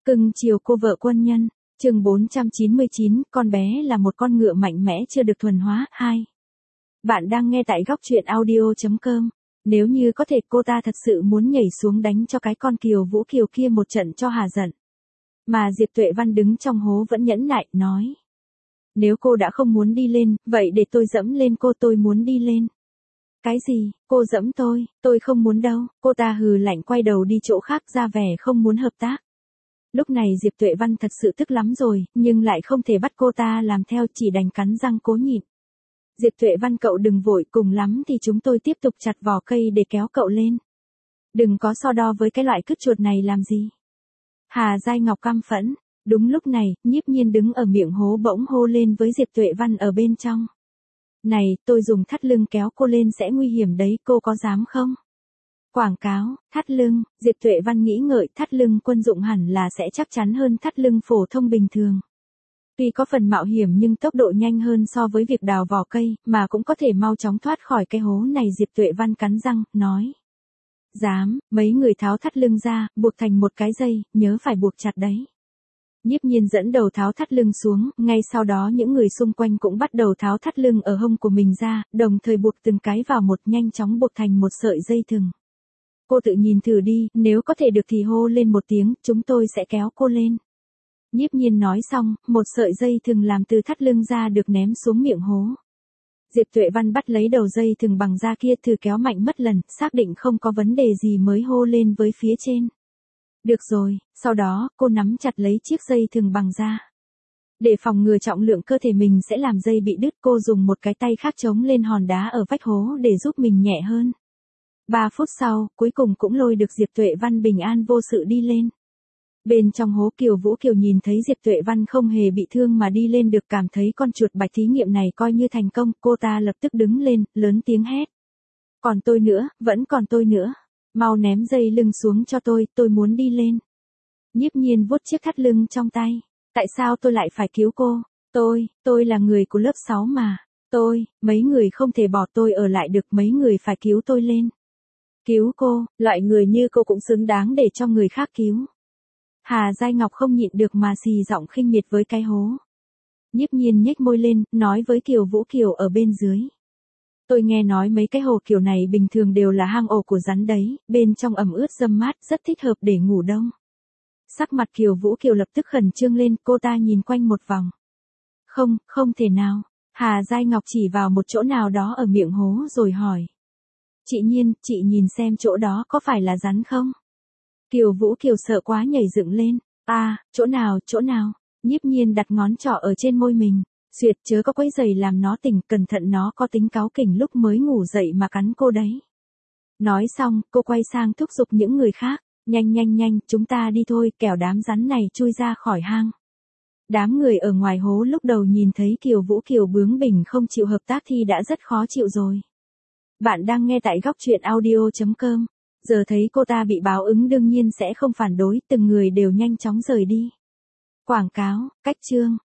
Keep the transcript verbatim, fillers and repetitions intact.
Cưng chiều cô vợ quân nhân, chương bốn trăm chín mươi chín, con bé là một con ngựa mạnh mẽ chưa được thuần hóa, hai. Bạn đang nghe tại góc truyện audio chấm com. Nếu như có thể cô ta thật sự muốn nhảy xuống đánh cho cái con Kiều Vũ Kiều kia một trận cho hà giận. Mà Diệp Tuệ Văn đứng trong hố vẫn nhẫn nại, nói. Nếu cô đã không muốn đi lên, vậy để tôi dẫm lên cô, tôi muốn đi lên. Cái gì, cô dẫm tôi, tôi không muốn đâu, cô ta hừ lạnh quay đầu đi chỗ khác ra vẻ không muốn hợp tác. Lúc này Diệp Tuệ Văn thật sự tức lắm rồi, nhưng lại không thể bắt cô ta làm theo, chỉ đành cắn răng cố nhịn. Diệp Tuệ Văn, cậu đừng vội, cùng lắm thì chúng tôi tiếp tục chặt vỏ cây để kéo cậu lên. Đừng có so đo với cái loại cứt chuột này làm gì. Hà Giai Ngọc căm phẫn. Đúng lúc này, Nhiếp Nhiên đứng ở miệng hố bỗng hô lên với Diệp Tuệ Văn ở bên trong. Này, tôi dùng thắt lưng kéo cô lên sẽ nguy hiểm đấy, cô có dám không? Quảng cáo, thắt lưng, Diệp Tuệ Văn nghĩ ngợi, thắt lưng quân dụng hẳn là sẽ chắc chắn hơn thắt lưng phổ thông bình thường. Tuy có phần mạo hiểm nhưng tốc độ nhanh hơn so với việc đào vỏ cây, mà cũng có thể mau chóng thoát khỏi cái hố này. Diệp Tuệ Văn cắn răng, nói. Dám, mấy người tháo thắt lưng ra, buộc thành một cái dây, nhớ phải buộc chặt đấy. Nhiếp Nhiên dẫn đầu tháo thắt lưng xuống, ngay sau đó những người xung quanh cũng bắt đầu tháo thắt lưng ở hông của mình ra, đồng thời buộc từng cái vào một, nhanh chóng buộc thành một sợi dây thừng. Cô tự nhìn thử đi, nếu có thể được thì hô lên một tiếng, chúng tôi sẽ kéo cô lên. Nhiếp Nhiên nói xong, một sợi dây thừng làm từ thắt lưng ra được ném xuống miệng hố. Diệp Tuệ Văn bắt lấy đầu dây thừng bằng da kia, thử kéo mạnh mất lần, xác định không có vấn đề gì mới hô lên với phía trên. Được rồi, sau đó, cô nắm chặt lấy chiếc dây thừng bằng da. Để phòng ngừa trọng lượng cơ thể mình sẽ làm dây bị đứt, cô dùng một cái tay khác chống lên hòn đá ở vách hố để giúp mình nhẹ hơn. Ba phút sau, cuối cùng cũng lôi được Diệp Tuệ Văn bình an vô sự đi lên. Bên trong hố, Kiều Vũ Kiều nhìn thấy Diệp Tuệ Văn không hề bị thương mà đi lên được, cảm thấy con chuột bạch thí nghiệm này coi như thành công, cô ta lập tức đứng lên, lớn tiếng hét. Còn tôi nữa, vẫn còn tôi nữa. Mau ném dây lưng xuống cho tôi, tôi muốn đi lên. Nhiếp Nhiên vuốt chiếc thắt lưng trong tay. Tại sao tôi lại phải cứu cô? Tôi, tôi là người của lớp sáu mà. Tôi, mấy người không thể bỏ tôi ở lại được, mấy người phải cứu tôi lên. Cứu cô, loại người như cô cũng xứng đáng để cho người khác cứu. Hà Giai Ngọc không nhịn được mà xì giọng khinh miệt với cái hố. Nhiếp Nhiên nhếch môi lên, nói với Kiều Vũ Kiều ở bên dưới. Tôi nghe nói mấy cái hồ kiểu này bình thường đều là hang ổ của rắn đấy, bên trong ẩm ướt râm mát, rất thích hợp để ngủ đông. Sắc mặt Kiều Vũ Kiều lập tức khẩn trương lên, cô ta nhìn quanh một vòng. Không, không thể nào. Hà Giai Ngọc chỉ vào một chỗ nào đó ở miệng hố rồi hỏi. Chị Nhiên, chị nhìn xem chỗ đó có phải là rắn không? Kiều Vũ Kiều sợ quá nhảy dựng lên. À, chỗ nào, chỗ nào? Nhiếp Nhiên đặt ngón trỏ ở trên môi mình. Duyệt, chớ có quấy giày làm nó tỉnh, cẩn thận nó có tính cáu kỉnh lúc mới ngủ dậy mà cắn cô đấy. Nói xong, cô quay sang thúc giục những người khác. Nhanh nhanh nhanh, chúng ta đi thôi, kẻo đám rắn này chui ra khỏi hang. Đám người ở ngoài hố lúc đầu nhìn thấy Kiều Vũ Kiều bướng bỉnh không chịu hợp tác thì đã rất khó chịu rồi. Bạn đang nghe tại góc truyện audio chấm com. Giờ thấy cô ta bị báo ứng đương nhiên sẽ không phản đối, từng người đều nhanh chóng rời đi. Quảng cáo, cách chương.